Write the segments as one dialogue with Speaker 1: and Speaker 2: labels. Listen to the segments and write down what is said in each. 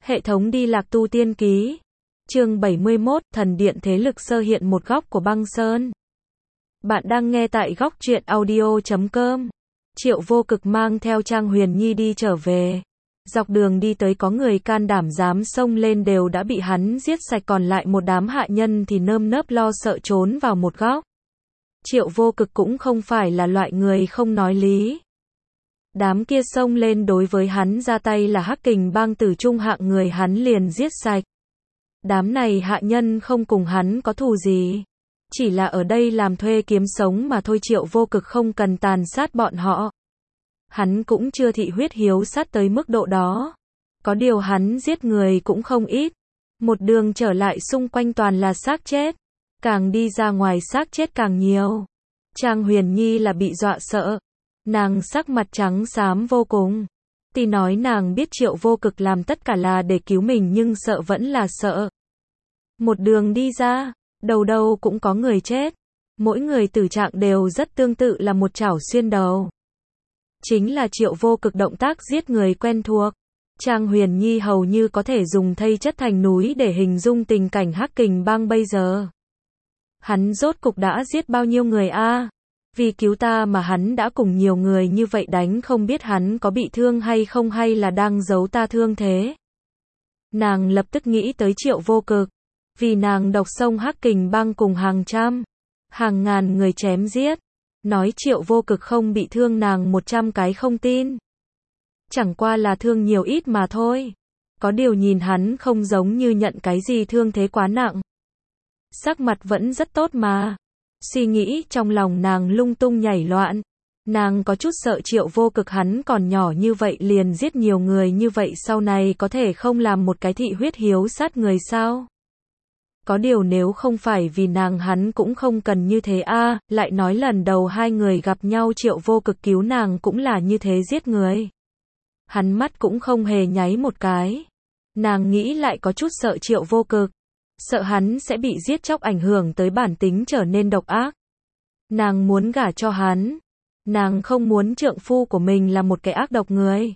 Speaker 1: Hệ thống đi lạc tu tiên ký. Chương 71, thần điện thế lực sơ hiện một góc của băng sơn. Bạn đang nghe tại góc truyện audio.com. Triệu Vô Cực mang theo Trang Huyền Nhi đi trở về. Dọc đường đi tới có người can đảm dám xông lên đều đã bị hắn giết sạch, còn lại một đám hạ nhân thì nơm nớp lo sợ trốn vào một góc. Triệu Vô Cực cũng không phải là loại người không nói lý. Đám kia xông lên đối với hắn ra tay là Hắc Kình Bang tử trung hạng người, hắn liền giết sạch. Đám này hạ nhân không cùng hắn có thù gì, chỉ là ở đây làm thuê kiếm sống mà thôi. Triệu Vô Cực không cần tàn sát bọn họ. Hắn cũng chưa thị huyết hiếu sát tới mức độ đó. Có điều hắn giết người cũng không ít. Một đường trở lại xung quanh toàn là xác chết. Càng đi ra ngoài xác chết càng nhiều. Trang Huyền Nhi là bị dọa sợ. Nàng sắc mặt trắng xám vô cùng. Tuy nói nàng biết Triệu Vô Cực làm tất cả là để cứu mình nhưng sợ vẫn là sợ. Một đường đi ra, đầu đầu cũng có người chết. Mỗi người tử trạng đều rất tương tự là một chảo xuyên đầu. Chính là Triệu Vô Cực động tác giết người quen thuộc. Trang Huyền Nhi hầu như có thể dùng thây chất thành núi để hình dung tình cảnh Hắc Kình Bang bây giờ. Hắn rốt cục đã giết bao nhiêu người a? Vì cứu ta mà hắn đã cùng nhiều người như vậy đánh, không biết hắn có bị thương hay không, hay là đang giấu ta thương thế. Nàng lập tức nghĩ tới Triệu Vô Cực. Vì nàng độc sông Hắc Kình Bang cùng hàng trăm, hàng ngàn người chém giết. Nói Triệu Vô Cực không bị thương nàng 100 cái không tin. Chẳng qua là thương nhiều ít mà thôi. Có điều nhìn hắn không giống như nhận cái gì thương thế quá nặng. Sắc mặt vẫn rất tốt mà. Suy nghĩ trong lòng nàng lung tung nhảy loạn. Nàng có chút sợ Triệu Vô Cực hắn còn nhỏ như vậy liền giết nhiều người như vậy, sau này có thể không làm một cái thị huyết hiếu sát người sao? Có điều nếu không phải vì nàng hắn cũng không cần như thế a. Lại nói lần đầu hai người gặp nhau Triệu Vô Cực cứu nàng cũng là như thế giết người. Hắn mắt cũng không hề nháy một cái. Nàng nghĩ lại có chút sợ Triệu Vô Cực. Sợ hắn sẽ bị giết chóc ảnh hưởng tới bản tính trở nên độc ác. Nàng muốn gả cho hắn. Nàng không muốn trượng phu của mình là một cái ác độc người.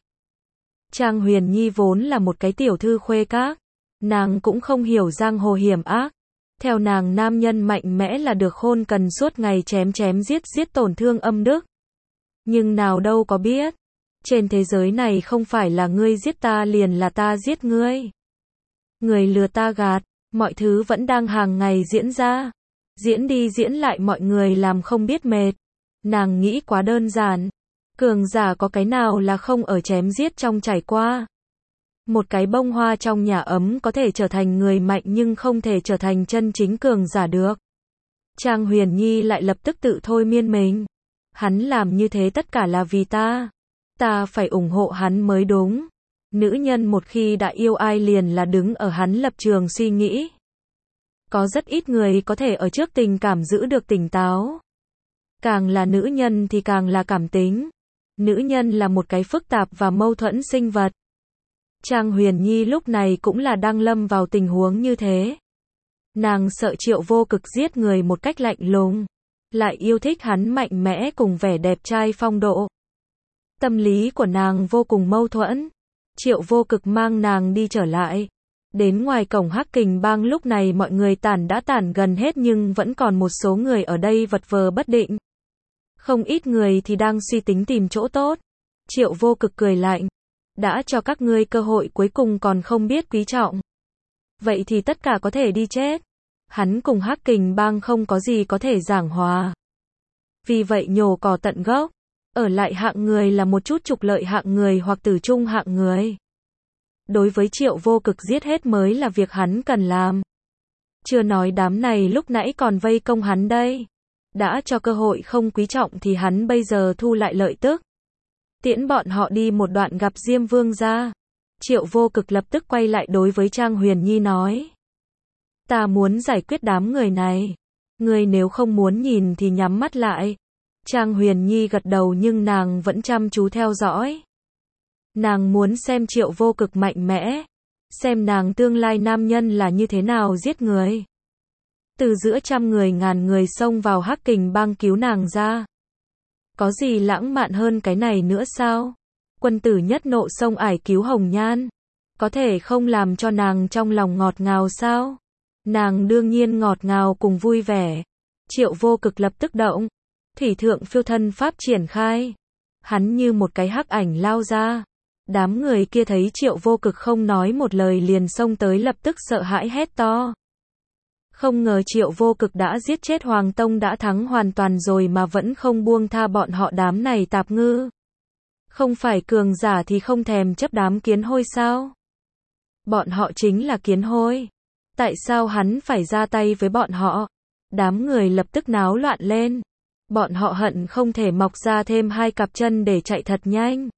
Speaker 1: Trang Huyền Nhi vốn là một cái tiểu thư khuê các. Nàng cũng không hiểu giang hồ hiểm ác. Theo nàng nam nhân mạnh mẽ là được, hôn cần suốt ngày chém chém giết giết tổn thương âm đức. Nhưng nào đâu có biết. Trên thế giới này không phải là ngươi giết ta liền là ta giết ngươi. Người lừa ta gạt. Mọi thứ vẫn đang hàng ngày diễn ra. Diễn đi diễn lại mọi người làm không biết mệt. Nàng nghĩ quá đơn giản. Cường giả có cái nào là không ở chém giết trong trải qua. Một cái bông hoa trong nhà ấm có thể trở thành người mạnh nhưng không thể trở thành chân chính cường giả được. Trang Huyền Nhi lại lập tức tự thôi miên mình. Hắn làm như thế tất cả là vì ta. Ta phải ủng hộ hắn mới đúng. Nữ nhân một khi đã yêu ai liền là đứng ở hắn lập trường suy nghĩ. Có rất ít người có thể ở trước tình cảm giữ được tỉnh táo. Càng là nữ nhân thì càng là cảm tính. Nữ nhân là một cái phức tạp và mâu thuẫn sinh vật. Trang Huyền Nhi lúc này cũng là đang lâm vào tình huống như thế. Nàng sợ Triệu Vô Cực giết người một cách lạnh lùng. Lại yêu thích hắn mạnh mẽ cùng vẻ đẹp trai phong độ. Tâm lý của nàng vô cùng mâu thuẫn. Triệu Vô Cực mang nàng đi trở lại. Đến ngoài cổng Hắc Kình Bang lúc này mọi người đã tản gần hết nhưng vẫn còn một số người ở đây vật vờ bất định. Không ít người thì đang suy tính tìm chỗ tốt. Triệu Vô Cực cười lạnh. Đã cho các ngươi cơ hội cuối cùng còn không biết quý trọng. Vậy thì tất cả có thể đi chết. Hắn cùng Hắc Kình Bang không có gì có thể giảng hòa. Vì vậy nhổ cỏ tận gốc. Ở lại hạng người là một chút trục lợi hạng người hoặc tử trung hạng người. Đối với Triệu Vô Cực giết hết mới là việc hắn cần làm. Chưa nói đám này lúc nãy còn vây công hắn đây. Đã cho cơ hội không quý trọng thì hắn bây giờ thu lại lợi tức. Tiễn bọn họ đi một đoạn gặp Diêm Vương gia. Triệu Vô Cực lập tức quay lại đối với Trang Huyền Nhi nói. Ta muốn giải quyết đám người này. Người nếu không muốn nhìn thì nhắm mắt lại. Trang Huyền Nhi gật đầu nhưng nàng vẫn chăm chú theo dõi. Nàng muốn xem Triệu Vô Cực mạnh mẽ. Xem nàng tương lai nam nhân là như thế nào giết người. Từ giữa trăm người ngàn người xông vào Hắc Kình Bang cứu nàng ra. Có gì lãng mạn hơn cái này nữa sao? Quân tử nhất nộ xông ải cứu hồng nhan. có thể không làm cho nàng trong lòng ngọt ngào sao? Nàng đương nhiên ngọt ngào cùng vui vẻ. Triệu Vô Cực lập tức động, thủy thượng phiêu thân pháp triển khai. Hắn như một cái hắc ảnh lao ra. Đám người kia thấy Triệu Vô Cực không nói một lời liền xông tới lập tức sợ hãi hét to. Không ngờ Triệu Vô Cực đã giết chết Hoàng Tông đã thắng hoàn toàn rồi mà vẫn không buông tha bọn họ đám này tạp ngư. Không phải cường giả thì không thèm chấp đám kiến hôi sao? Bọn họ chính là kiến hôi. Tại sao hắn phải ra tay với bọn họ? Đám người lập tức náo loạn lên. Bọn họ hận không thể mọc ra thêm 2 cặp chân để chạy thật nhanh.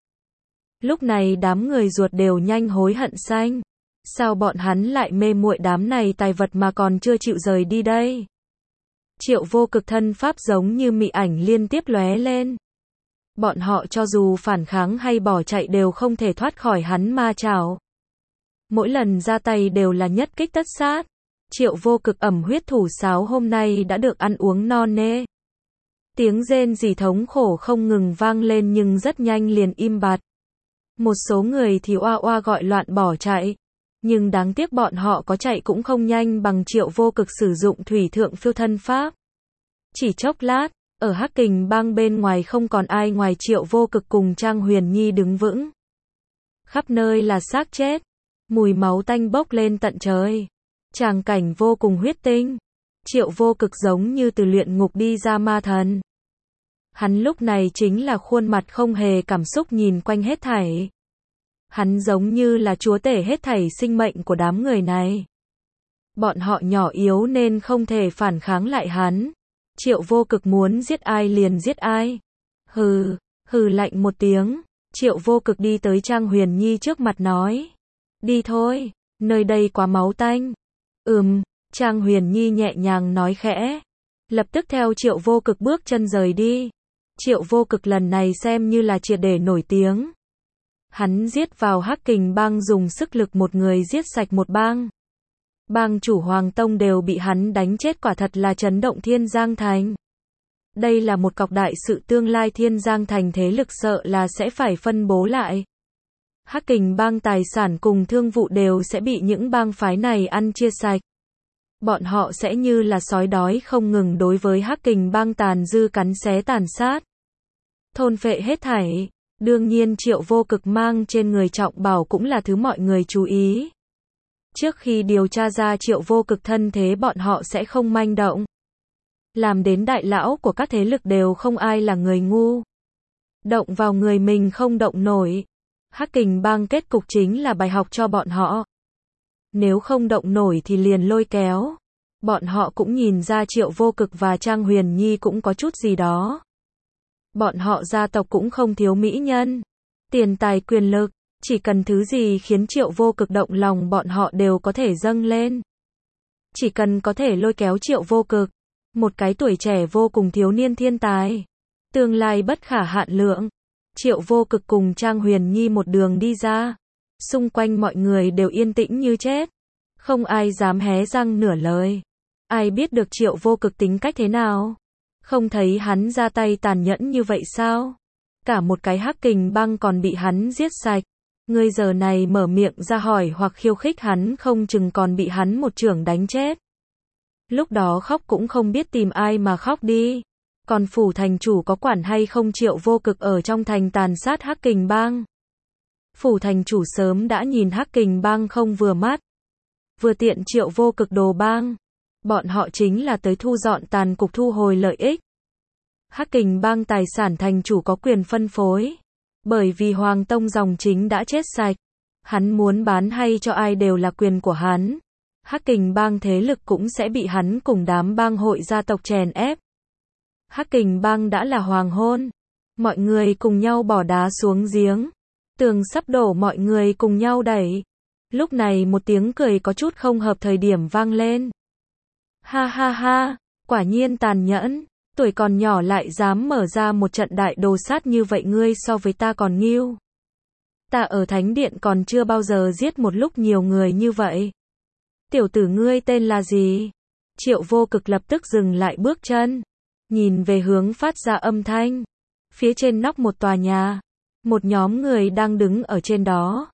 Speaker 1: Lúc này đám người ruột đều nhanh hối hận xanh. Sao bọn hắn lại mê muội đám này tài vật mà còn chưa chịu rời đi đây? Triệu Vô Cực thân pháp giống như mị ảnh liên tiếp lóe lên. Bọn họ cho dù phản kháng hay bỏ chạy đều không thể thoát khỏi hắn ma chảo. Mỗi lần ra tay đều là nhất kích tất sát. Triệu Vô Cực ẩm huyết thủ sáo hôm nay đã được ăn uống no nê. Tiếng rên rỉ thống khổ không ngừng vang lên nhưng rất nhanh liền im bặt. Một số người thì oa oa gọi loạn bỏ chạy. Nhưng đáng tiếc bọn họ có chạy cũng không nhanh bằng Triệu Vô Cực sử dụng thủy thượng phiêu thân pháp. Chỉ chốc lát, ở Hắc Kình Bang bên ngoài không còn ai ngoài Triệu Vô Cực cùng Trang Huyền Nhi đứng vững. Khắp nơi là xác chết. Mùi máu tanh bốc lên tận trời. Tràng cảnh vô cùng huyết tinh. Triệu Vô Cực giống như từ luyện ngục đi ra ma thần. Hắn lúc này chính là khuôn mặt không hề cảm xúc nhìn quanh hết thảy. Hắn giống như là chúa tể hết thảy sinh mệnh của đám người này. Bọn họ nhỏ yếu nên không thể phản kháng lại hắn. Triệu Vô Cực muốn giết ai liền giết ai. Hừ, hừ lạnh một tiếng. Triệu Vô Cực đi tới Trang Huyền Nhi trước mặt nói. Đi thôi, nơi đây quá máu tanh. Trang Huyền Nhi nhẹ nhàng nói khẽ. Lập tức theo Triệu Vô Cực bước chân rời đi. Triệu Vô Cực lần này xem như là triệt để nổi tiếng. Hắn giết vào Hắc Kình Bang dùng sức lực một người giết sạch một bang. Bang chủ Hoàng Tông đều bị hắn đánh chết quả thật là chấn động Thiên Giang Thành. Đây là một cọc đại sự tương lai Thiên Giang Thành thế lực sợ là sẽ phải phân bố lại. Hắc Kình Bang tài sản cùng thương vụ đều sẽ bị những bang phái này ăn chia sạch. Bọn họ sẽ như là sói đói không ngừng đối với Hắc Kình Bang tàn dư cắn xé tàn sát. Thôn phệ hết thảy. Đương nhiên Triệu Vô Cực mang trên người trọng bảo cũng là thứ mọi người chú ý. Trước khi điều tra ra Triệu Vô Cực thân thế bọn họ sẽ không manh động. Làm đến đại lão của các thế lực đều không ai là người ngu. Động vào người mình không động nổi. Hắc Kình Bang kết cục chính là bài học cho bọn họ. Nếu không động nổi thì liền lôi kéo. Bọn họ cũng nhìn ra Triệu Vô Cực và Trang Huyền Nhi cũng có chút gì đó. Bọn họ gia tộc cũng không thiếu mỹ nhân, tiền tài quyền lực, chỉ cần thứ gì khiến Triệu Vô Cực động lòng bọn họ đều có thể dâng lên. Chỉ cần có thể lôi kéo Triệu Vô Cực, một cái tuổi trẻ vô cùng thiếu niên thiên tài, tương lai bất khả hạn lượng. Triệu Vô Cực cùng Trang Huyền Nhi một đường đi ra, xung quanh mọi người đều yên tĩnh như chết, không ai dám hé răng nửa lời. Ai biết được Triệu Vô Cực tính cách thế nào? Không thấy hắn ra tay tàn nhẫn như vậy sao? Cả một cái Hắc Kình Bang còn bị hắn giết sạch. Ngươi giờ này mở miệng ra hỏi hoặc khiêu khích hắn không chừng còn bị hắn một chưởng đánh chết. Lúc đó khóc cũng không biết tìm ai mà khóc đi. Còn phủ thành chủ có quản hay không Triệu Vô Cực ở trong thành tàn sát Hắc Kình Bang? Phủ thành chủ sớm đã nhìn Hắc Kình Bang không vừa mắt. Vừa tiện Triệu Vô Cực đồ bang. Bọn họ chính là tới thu dọn tàn cục thu hồi lợi ích. Hắc Kình Bang tài sản thành chủ có quyền phân phối. Bởi vì Hoàng Tông dòng chính đã chết sạch. Hắn muốn bán hay cho ai đều là quyền của hắn. Hắc Kình Bang thế lực cũng sẽ bị hắn cùng đám bang hội gia tộc chèn ép. Hắc Kình Bang đã là hoàng hôn. Mọi người cùng nhau bỏ đá xuống giếng. Tường sắp đổ mọi người cùng nhau đẩy. Lúc này một tiếng cười có chút không hợp thời điểm vang lên. Ha ha ha, quả nhiên tàn nhẫn, tuổi còn nhỏ lại dám mở ra một trận đại đồ sát như vậy ngươi so với ta còn nghêu. Ta ở Thánh Điện còn chưa bao giờ giết một lúc nhiều người như vậy. Tiểu tử ngươi tên là gì? Triệu Vô Cực lập tức dừng lại bước chân, nhìn về hướng phát ra âm thanh. Phía trên nóc một tòa nhà, một nhóm người đang đứng ở trên đó.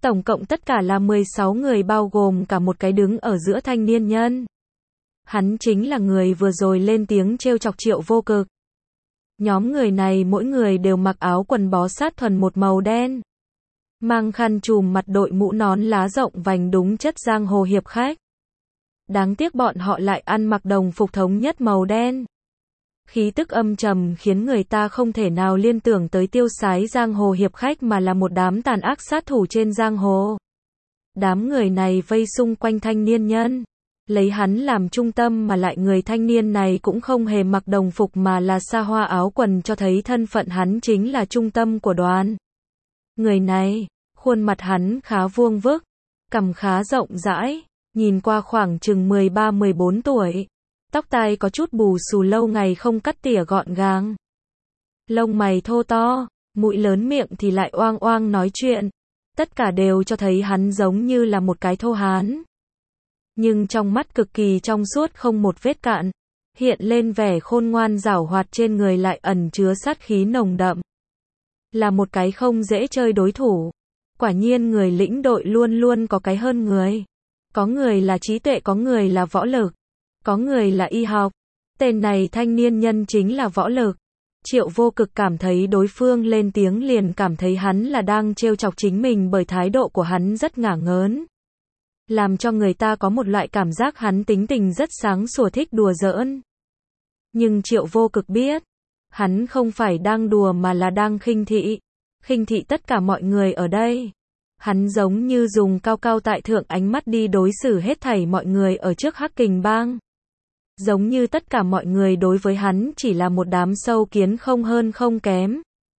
Speaker 1: Tổng cộng tất cả là 16 người bao gồm cả một cái đứng ở giữa thanh niên nhân. Hắn chính là người vừa rồi lên tiếng trêu chọc Triệu Vô Cực. Nhóm người này mỗi người đều mặc áo quần bó sát thuần một màu đen. Mang khăn trùm mặt, đội mũ nón lá rộng vành, đúng chất giang hồ hiệp khách. Đáng tiếc bọn họ lại ăn mặc đồng phục thống nhất màu đen. Khí tức âm trầm khiến người ta không thể nào liên tưởng tới tiêu sái giang hồ hiệp khách mà là một đám tàn ác sát thủ trên giang hồ. Đám người này vây xung quanh thanh niên nhân, lấy hắn làm trung tâm, mà lại người thanh niên này cũng không hề mặc đồng phục mà là sa hoa áo quần, cho thấy thân phận hắn chính là trung tâm của đoàn. Người này, khuôn mặt hắn khá vuông vức, cằm khá rộng rãi, nhìn qua khoảng chừng 13-14 tuổi. Tóc tai có chút bù xù, lâu ngày không cắt tỉa gọn gàng. Lông mày thô to, mũi lớn, miệng thì lại oang oang nói chuyện. Tất cả đều cho thấy hắn giống như là một cái thô hán. Nhưng trong mắt cực kỳ trong suốt, không một vết cạn. Hiện lên vẻ khôn ngoan giảo hoạt, trên người lại ẩn chứa sát khí nồng đậm. Là một cái không dễ chơi đối thủ. Quả nhiên người lĩnh đội luôn luôn có cái hơn người. Có người là trí tuệ, có người là võ lực, có người là y học. Tên này thanh niên nhân chính là võ lực. Triệu Vô Cực cảm thấy đối phương lên tiếng liền cảm thấy hắn là đang trêu chọc chính mình, bởi thái độ của hắn rất ngả ngớn. Làm cho người ta có một loại cảm giác hắn tính tình rất sáng sủa, thích đùa giỡn. Nhưng Triệu Vô Cực biết, hắn không phải đang đùa mà là đang khinh thị. Khinh thị tất cả mọi người ở đây. Hắn giống như dùng cao cao tại thượng ánh mắt đi đối xử hết thảy mọi người ở trước Hắc Kình Bang. Giống như tất cả mọi người đối với hắn chỉ là một đám sâu kiến, không hơn không kém.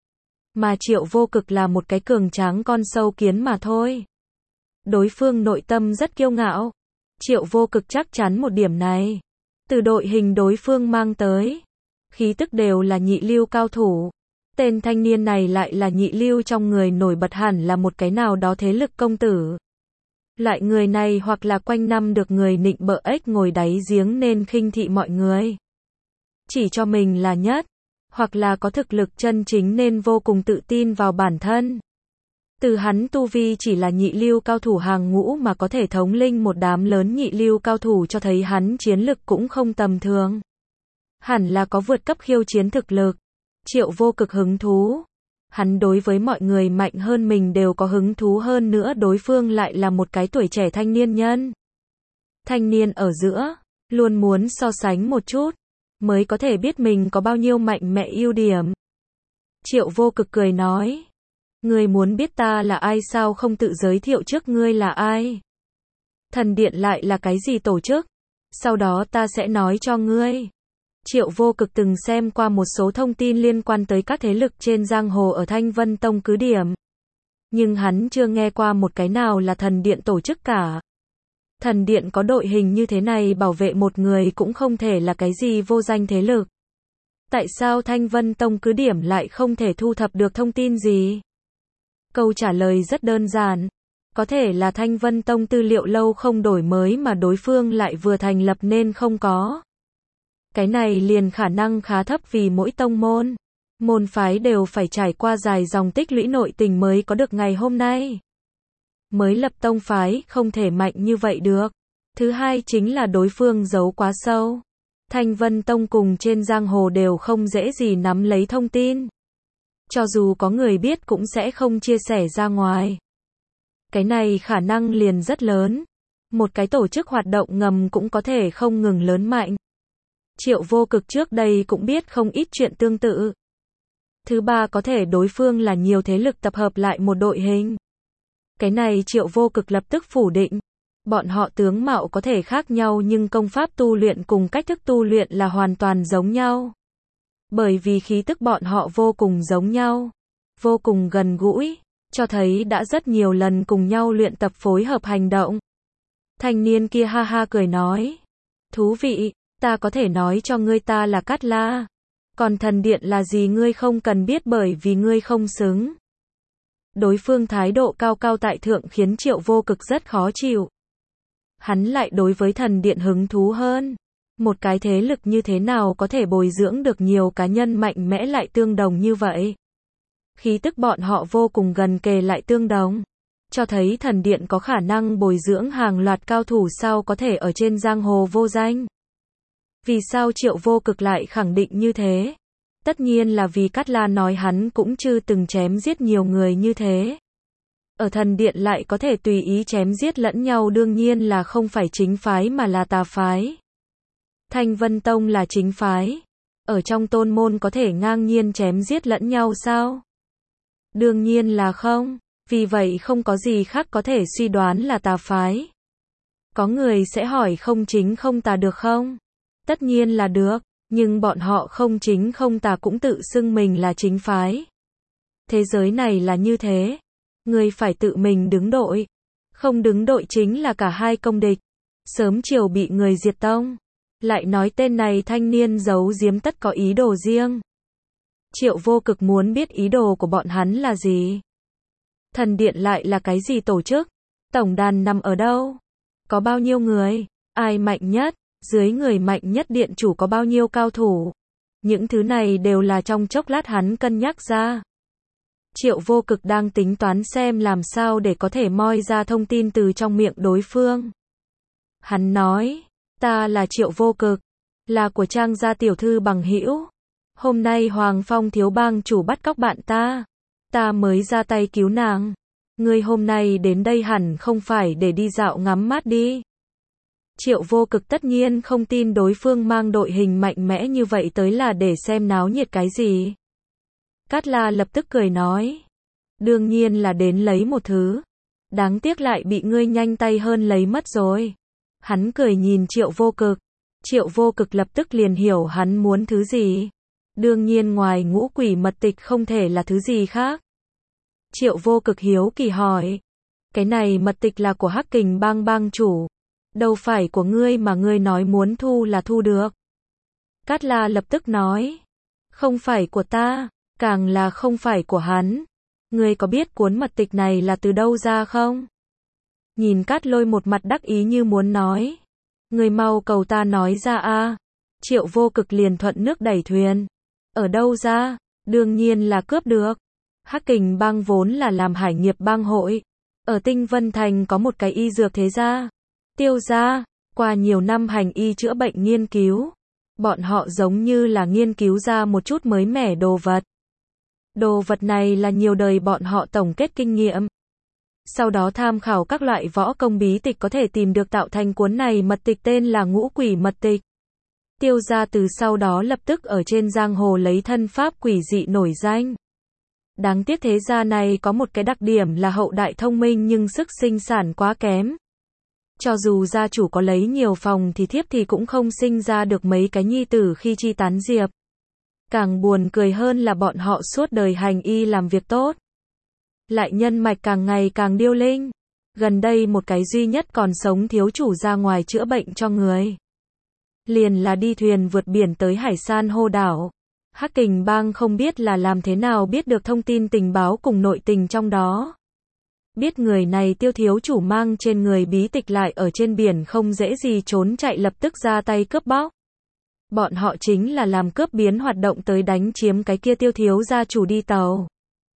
Speaker 1: Mà Triệu Vô Cực là một cái cường tráng con sâu kiến mà thôi. Đối phương nội tâm rất kiêu ngạo. Triệu Vô Cực chắc chắn một điểm này. Từ đội hình đối phương mang tới, khí tức đều là nhị lưu cao thủ. Tên thanh niên này lại là nhị lưu trong người, nổi bật hẳn là một cái nào đó thế lực công tử. Loại người này hoặc là quanh năm được người nịnh bợ, ếch ngồi đáy giếng nên khinh thị mọi người, chỉ cho mình là nhất, hoặc là có thực lực chân chính nên vô cùng tự tin vào bản thân. Từ hắn tu vi chỉ là nhị lưu cao thủ hàng ngũ mà có thể thống lĩnh một đám lớn nhị lưu cao thủ, cho thấy hắn chiến lực cũng không tầm thường. Hẳn là có vượt cấp khiêu chiến thực lực. Triệu Vô Cực hứng thú. Hắn đối với mọi người mạnh hơn mình đều có hứng thú, hơn nữa đối phương lại là một cái tuổi trẻ thanh niên nhân. Thanh niên ở giữa, luôn muốn so sánh một chút, mới có thể biết mình có bao nhiêu mạnh mẽ ưu điểm. Triệu Vô Cực cười nói. Ngươi muốn biết ta là ai sao, không tự giới thiệu trước ngươi là ai? Thần Điện lại là cái gì tổ chức? Sau đó ta sẽ nói cho ngươi. Triệu Vô Cực từng xem qua một số thông tin liên quan tới các thế lực trên giang hồ ở Thanh Vân Tông cứ điểm. Nhưng hắn chưa nghe qua một cái nào là Thần Điện tổ chức cả. Thần Điện có đội hình như thế này bảo vệ một người cũng không thể là cái gì vô danh thế lực. Tại sao Thanh Vân Tông cứ điểm lại không thể thu thập được thông tin gì? Câu trả lời rất đơn giản. Có thể là Thanh Vân Tông tư liệu lâu không đổi mới mà đối phương lại vừa thành lập nên không có. Cái này liền khả năng khá thấp, vì mỗi tông môn phái đều phải trải qua dài dòng tích lũy nội tình mới có được ngày hôm nay. Mới lập tông phái không thể mạnh như vậy được. Thứ hai chính là đối phương giấu quá sâu. Thanh Vân Tông cùng trên giang hồ đều không dễ gì nắm lấy thông tin. Cho dù có người biết cũng sẽ không chia sẻ ra ngoài. Cái này khả năng liền rất lớn. Một cái tổ chức hoạt động ngầm cũng có thể không ngừng lớn mạnh. Triệu Vô Cực trước đây cũng biết không ít chuyện tương tự. Thứ ba, có thể đối phương là nhiều thế lực tập hợp lại một đội hình. Cái này Triệu Vô Cực lập tức phủ định. Bọn họ tướng mạo có thể khác nhau nhưng công pháp tu luyện cùng cách thức tu luyện là hoàn toàn giống nhau. Bởi vì khí tức bọn họ vô cùng giống nhau, vô cùng gần gũi, cho thấy đã rất nhiều lần cùng nhau luyện tập phối hợp hành động. Thanh niên kia ha ha cười nói. Thú vị, ta có thể nói cho ngươi ta là Cát La. Còn Thần Điện là gì ngươi không cần biết bởi vì ngươi không xứng. Đối phương thái độ cao cao tại thượng khiến Triệu Vô Cực rất khó chịu. Hắn lại đối với Thần Điện hứng thú hơn. Một cái thế lực như thế nào có thể bồi dưỡng được nhiều cá nhân mạnh mẽ lại tương đồng như vậy? Khí tức bọn họ vô cùng gần kề lại tương đồng. cho thấy thần điện có khả năng bồi dưỡng hàng loạt cao thủ sao có thể ở trên giang hồ vô danh. Vì sao Triệu Vô Cực lại khẳng định như thế? Tất nhiên là vì Cát La nói hắn cũng chưa từng chém giết nhiều người như thế. Ở thần điện lại có thể tùy ý chém giết lẫn nhau đương nhiên là không phải chính phái mà là tà phái. Thanh Vân Tông là chính phái. Ở trong tôn môn có thể ngang nhiên chém giết lẫn nhau sao? Đương nhiên là không. Vì vậy không có gì khác có thể suy đoán là tà phái. Có người sẽ hỏi không chính không tà được không? Tất nhiên là được, nhưng bọn họ không chính không tà cũng tự xưng mình là chính phái. Thế giới này là như thế. Người phải tự mình đứng đội. Không đứng đội chính là cả hai công địch. Sớm chiều bị người diệt tông. Lại nói tên này thanh niên giấu giếm tất có ý đồ riêng. Triệu Vô Cực muốn biết ý đồ của bọn hắn là gì. Thần điện lại là cái gì tổ chức? Tổng đàn nằm ở đâu? Có bao nhiêu người? Ai mạnh nhất? Dưới người mạnh nhất điện chủ có bao nhiêu cao thủ? Những thứ này đều là trong chốc lát hắn cân nhắc ra. Triệu Vô Cực đang tính toán xem làm sao để có thể moi ra thông tin từ trong miệng đối phương. Hắn nói, ta là Triệu Vô Cực, là của Trang gia tiểu thư bằng hữu. Hôm nay Hoàng Phong thiếu bang chủ bắt cóc bạn ta mới ra tay cứu nàng. Ngươi hôm nay đến đây hẳn không phải để đi dạo ngắm mát đi. Triệu Vô Cực tất nhiên không tin đối phương mang đội hình mạnh mẽ như vậy tới là để xem náo nhiệt cái gì. Cát La lập tức cười nói, đương nhiên là đến lấy một thứ. Đáng tiếc lại bị ngươi nhanh tay hơn lấy mất rồi. Hắn cười nhìn Triệu Vô Cực. Triệu Vô Cực lập tức liền hiểu hắn muốn thứ gì. Đương nhiên ngoài ngũ quỷ mật tịch không thể là thứ gì khác. Triệu Vô Cực hiếu kỳ hỏi, cái này mật tịch là của Hắc Kình bang bang chủ. Đâu phải của ngươi mà ngươi nói muốn thu là thu được. Cát La lập tức nói, không phải của ta, càng là không phải của hắn. Ngươi có biết cuốn mật tịch này là từ đâu ra không? Nhìn Cát Lôi một mặt đắc ý như muốn nói, ngươi mau cầu ta nói ra a. Triệu Vô Cực liền thuận nước đẩy thuyền. Ở đâu ra? Đương nhiên là cướp được. Hắc Kình bang vốn là làm hải nghiệp bang hội. Ở Tinh Vân Thành có một cái y dược thế gia. Tiêu gia, qua nhiều năm hành y chữa bệnh nghiên cứu. Bọn họ giống như là nghiên cứu ra một chút mới mẻ đồ vật. Đồ vật này là nhiều đời bọn họ tổng kết kinh nghiệm. Sau đó tham khảo các loại võ công bí tịch có thể tìm được tạo thành cuốn này mật tịch tên là Ngũ Quỷ Mật Tịch. Tiêu gia từ sau đó lập tức ở trên giang hồ lấy thân pháp quỷ dị nổi danh. Đáng tiếc thế gia này có một cái đặc điểm là hậu đại thông minh nhưng sức sinh sản quá kém. Cho dù gia chủ có lấy nhiều phòng thì thiếp thì cũng không sinh ra được mấy cái nhi tử khi chi tán diệp. Càng buồn cười hơn là bọn họ suốt đời hành y làm việc tốt. Lại nhân mạch càng ngày càng điêu linh. Gần đây một cái duy nhất còn sống thiếu chủ ra ngoài chữa bệnh cho người. Liền là đi thuyền vượt biển tới Hải San hô đảo. Hắc Kình bang không biết là làm thế nào biết được thông tin tình báo cùng nội tình trong đó. Biết người này Tiêu thiếu chủ mang trên người bí tịch lại ở trên biển không dễ gì trốn chạy lập tức ra tay cướp bóc. Bọn họ chính là làm cướp biến hoạt động tới đánh chiếm cái kia Tiêu thiếu gia chủ đi tàu.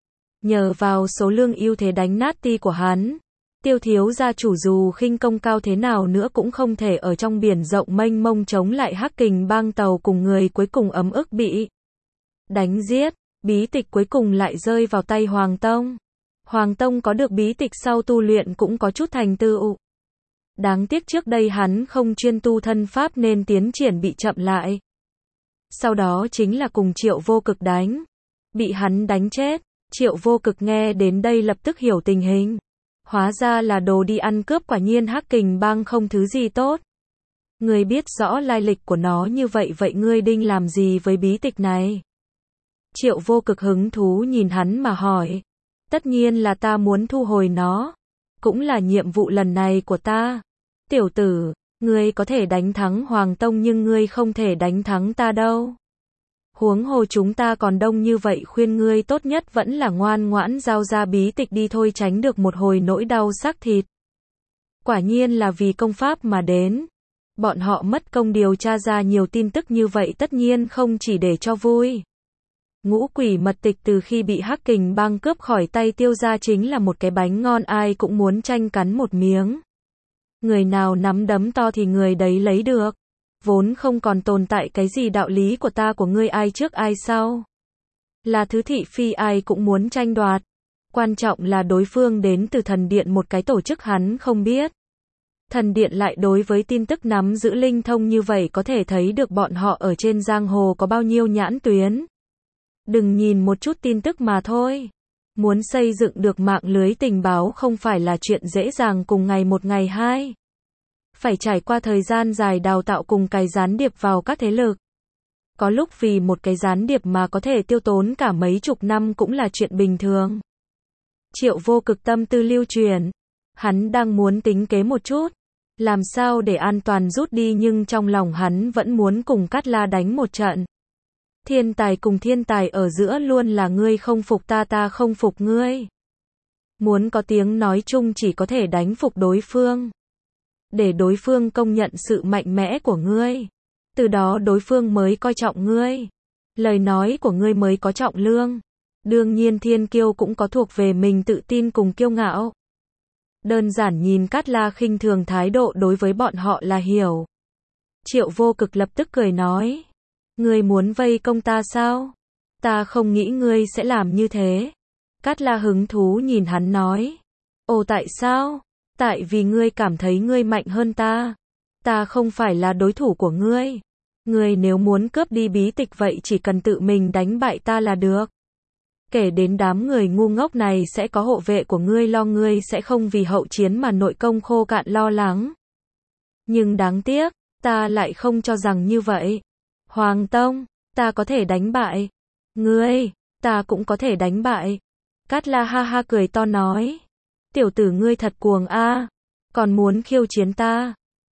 Speaker 1: Nhờ vào số lương ưu thế đánh nát ti của hắn. Tiêu thiếu gia chủ dù khinh công cao thế nào nữa cũng không thể ở trong biển rộng mênh mông chống lại Hắc Kình bang tàu cùng người cuối cùng ấm ức bị đánh giết. Bí tịch cuối cùng lại rơi vào tay Hoàng Tông. Hoàng Tông có được bí tịch sau tu luyện cũng có chút thành tựu. Đáng tiếc trước đây hắn không chuyên tu thân pháp nên tiến triển bị chậm lại. Sau đó chính là cùng Triệu Vô Cực đánh. Bị hắn đánh chết. Triệu Vô Cực nghe đến đây lập tức hiểu tình hình. Hóa ra là đồ đi ăn cướp quả nhiên Hắc Kình bang không thứ gì tốt. Ngươi biết rõ lai lịch của nó như vậy ngươi định làm gì với bí tịch này? Triệu Vô Cực hứng thú nhìn hắn mà hỏi. Tất nhiên là ta muốn thu hồi nó. Cũng là nhiệm vụ lần này của ta. Tiểu tử, ngươi có thể đánh thắng Hoàng Tông nhưng ngươi không thể đánh thắng ta đâu. Huống hồ chúng ta còn đông như vậy khuyên ngươi tốt nhất vẫn là ngoan ngoãn giao ra bí tịch đi thôi tránh được một hồi nỗi đau xác thịt. Quả nhiên là vì công pháp mà đến. Bọn họ mất công điều tra ra nhiều tin tức như vậy tất nhiên không chỉ để cho vui. Ngũ quỷ mật tịch từ khi bị Hắc Kình Bang cướp khỏi tay Tiêu gia chính là một cái bánh ngon ai cũng muốn tranh cắn một miếng. Người nào nắm đấm to thì người đấy lấy được. Vốn không còn tồn tại cái gì đạo lý của ta của ngươi ai trước ai sau. Là thứ thị phi ai cũng muốn tranh đoạt. Quan trọng là đối phương đến từ thần điện một cái tổ chức hắn không biết. Thần điện lại đối với tin tức nắm giữ linh thông như vậy có thể thấy được bọn họ ở trên giang hồ có bao nhiêu nhãn tuyến. Đừng nhìn một chút tin tức mà thôi. Muốn xây dựng được mạng lưới tình báo không phải là chuyện dễ dàng cùng ngày một ngày hai. Phải trải qua thời gian dài đào tạo cùng cài gián điệp vào các thế lực. Có lúc vì một cái gián điệp mà có thể tiêu tốn cả mấy chục năm cũng là chuyện bình thường. Triệu Vô Cực tâm tư lưu chuyển. Hắn đang muốn tính kế một chút. Làm sao để an toàn rút đi nhưng trong lòng hắn vẫn muốn cùng Cát La đánh một trận. Thiên tài cùng thiên tài ở giữa luôn là ngươi không phục ta ta không phục ngươi. Muốn có tiếng nói chung chỉ có thể đánh phục đối phương. Để đối phương công nhận sự mạnh mẽ của ngươi. Từ đó đối phương mới coi trọng ngươi. Lời nói của ngươi mới có trọng lượng. Đương nhiên thiên kiêu cũng có thuộc về mình tự tin cùng kiêu ngạo. Đơn giản nhìn Cát La khinh thường thái độ đối với bọn họ là hiểu. Triệu Vô Cực lập tức cười nói. Ngươi muốn vây công ta sao? Ta không nghĩ ngươi sẽ làm như thế. Cát La hứng thú nhìn hắn nói. Ồ tại sao? Tại vì ngươi cảm thấy ngươi mạnh hơn ta. Ta không phải là đối thủ của ngươi. Ngươi nếu muốn cướp đi bí tịch vậy chỉ cần tự mình đánh bại ta là được. Kể đến đám người ngu ngốc này sẽ có hộ vệ của ngươi lo ngươi sẽ không vì hậu chiến mà nội công khô cạn lo lắng. Nhưng đáng tiếc, ta lại không cho rằng như vậy. Hoàng Tông, ta có thể đánh bại. Ngươi, ta cũng có thể đánh bại. Cát La ha ha cười to nói. Tiểu tử ngươi thật cuồng a, còn muốn khiêu chiến ta.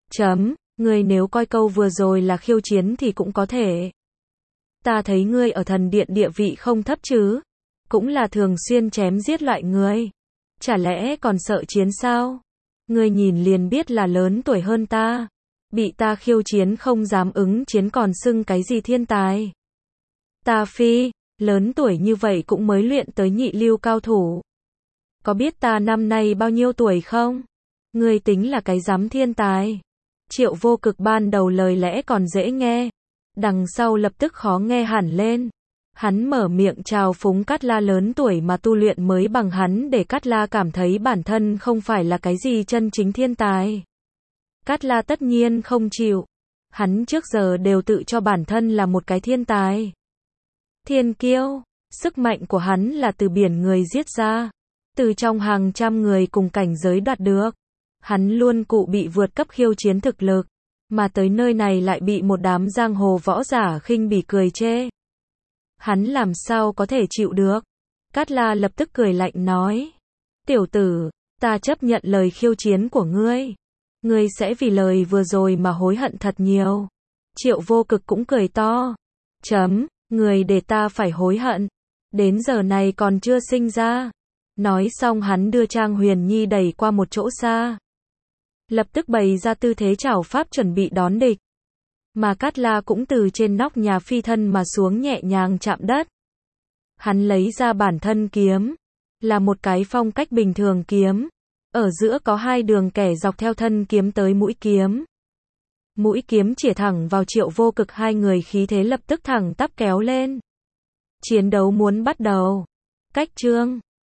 Speaker 1: Ngươi nếu coi câu vừa rồi là khiêu chiến thì cũng có thể. Ta thấy ngươi ở thần điện địa vị không thấp chứ. Cũng là thường xuyên chém giết loại người. Chả lẽ còn sợ chiến sao? Ngươi nhìn liền biết là lớn tuổi hơn ta. Bị ta khiêu chiến không dám ứng chiến còn xưng cái gì thiên tài. Ta phi, lớn tuổi như vậy cũng mới luyện tới nhị lưu cao thủ. Có biết ta năm nay bao nhiêu tuổi không? Ngươi tính là cái dám thiên tài. Triệu Vô Cực ban đầu lời lẽ còn dễ nghe. Đằng sau lập tức khó nghe hẳn lên. Hắn mở miệng chào phúng Cát La lớn tuổi mà tu luyện mới bằng hắn để Cát La cảm thấy bản thân không phải là cái gì chân chính thiên tài. Cát La tất nhiên không chịu. Hắn trước giờ đều tự cho bản thân là một cái thiên tài. Thiên kiêu, sức mạnh của hắn là từ biển người giết ra. Từ trong hàng trăm người cùng cảnh giới đoạt được. Hắn luôn cụ bị vượt cấp khiêu chiến thực lực. Mà tới nơi này lại bị một đám giang hồ võ giả khinh bỉ cười chê. Hắn làm sao có thể chịu được. Cát La lập tức cười lạnh nói. Tiểu tử, ta chấp nhận lời khiêu chiến của ngươi. Ngươi sẽ vì lời vừa rồi mà hối hận thật nhiều. Triệu Vô Cực cũng cười to. Người để ta phải hối hận. Đến giờ này còn chưa sinh ra. Nói xong hắn đưa Trang Huyền Nhi đẩy qua một chỗ xa. Lập tức bày ra tư thế chảo pháp chuẩn bị đón địch. Mà Cát La cũng từ trên nóc nhà phi thân mà xuống nhẹ nhàng chạm đất. Hắn lấy ra bản thân kiếm. Là một cái phong cách bình thường kiếm. Ở giữa có hai đường kẻ dọc theo thân kiếm tới mũi kiếm. Mũi kiếm chĩa thẳng vào Triệu Vô Cực hai người khí thế lập tức thẳng tắp kéo lên. Chiến đấu muốn bắt đầu. Cách chương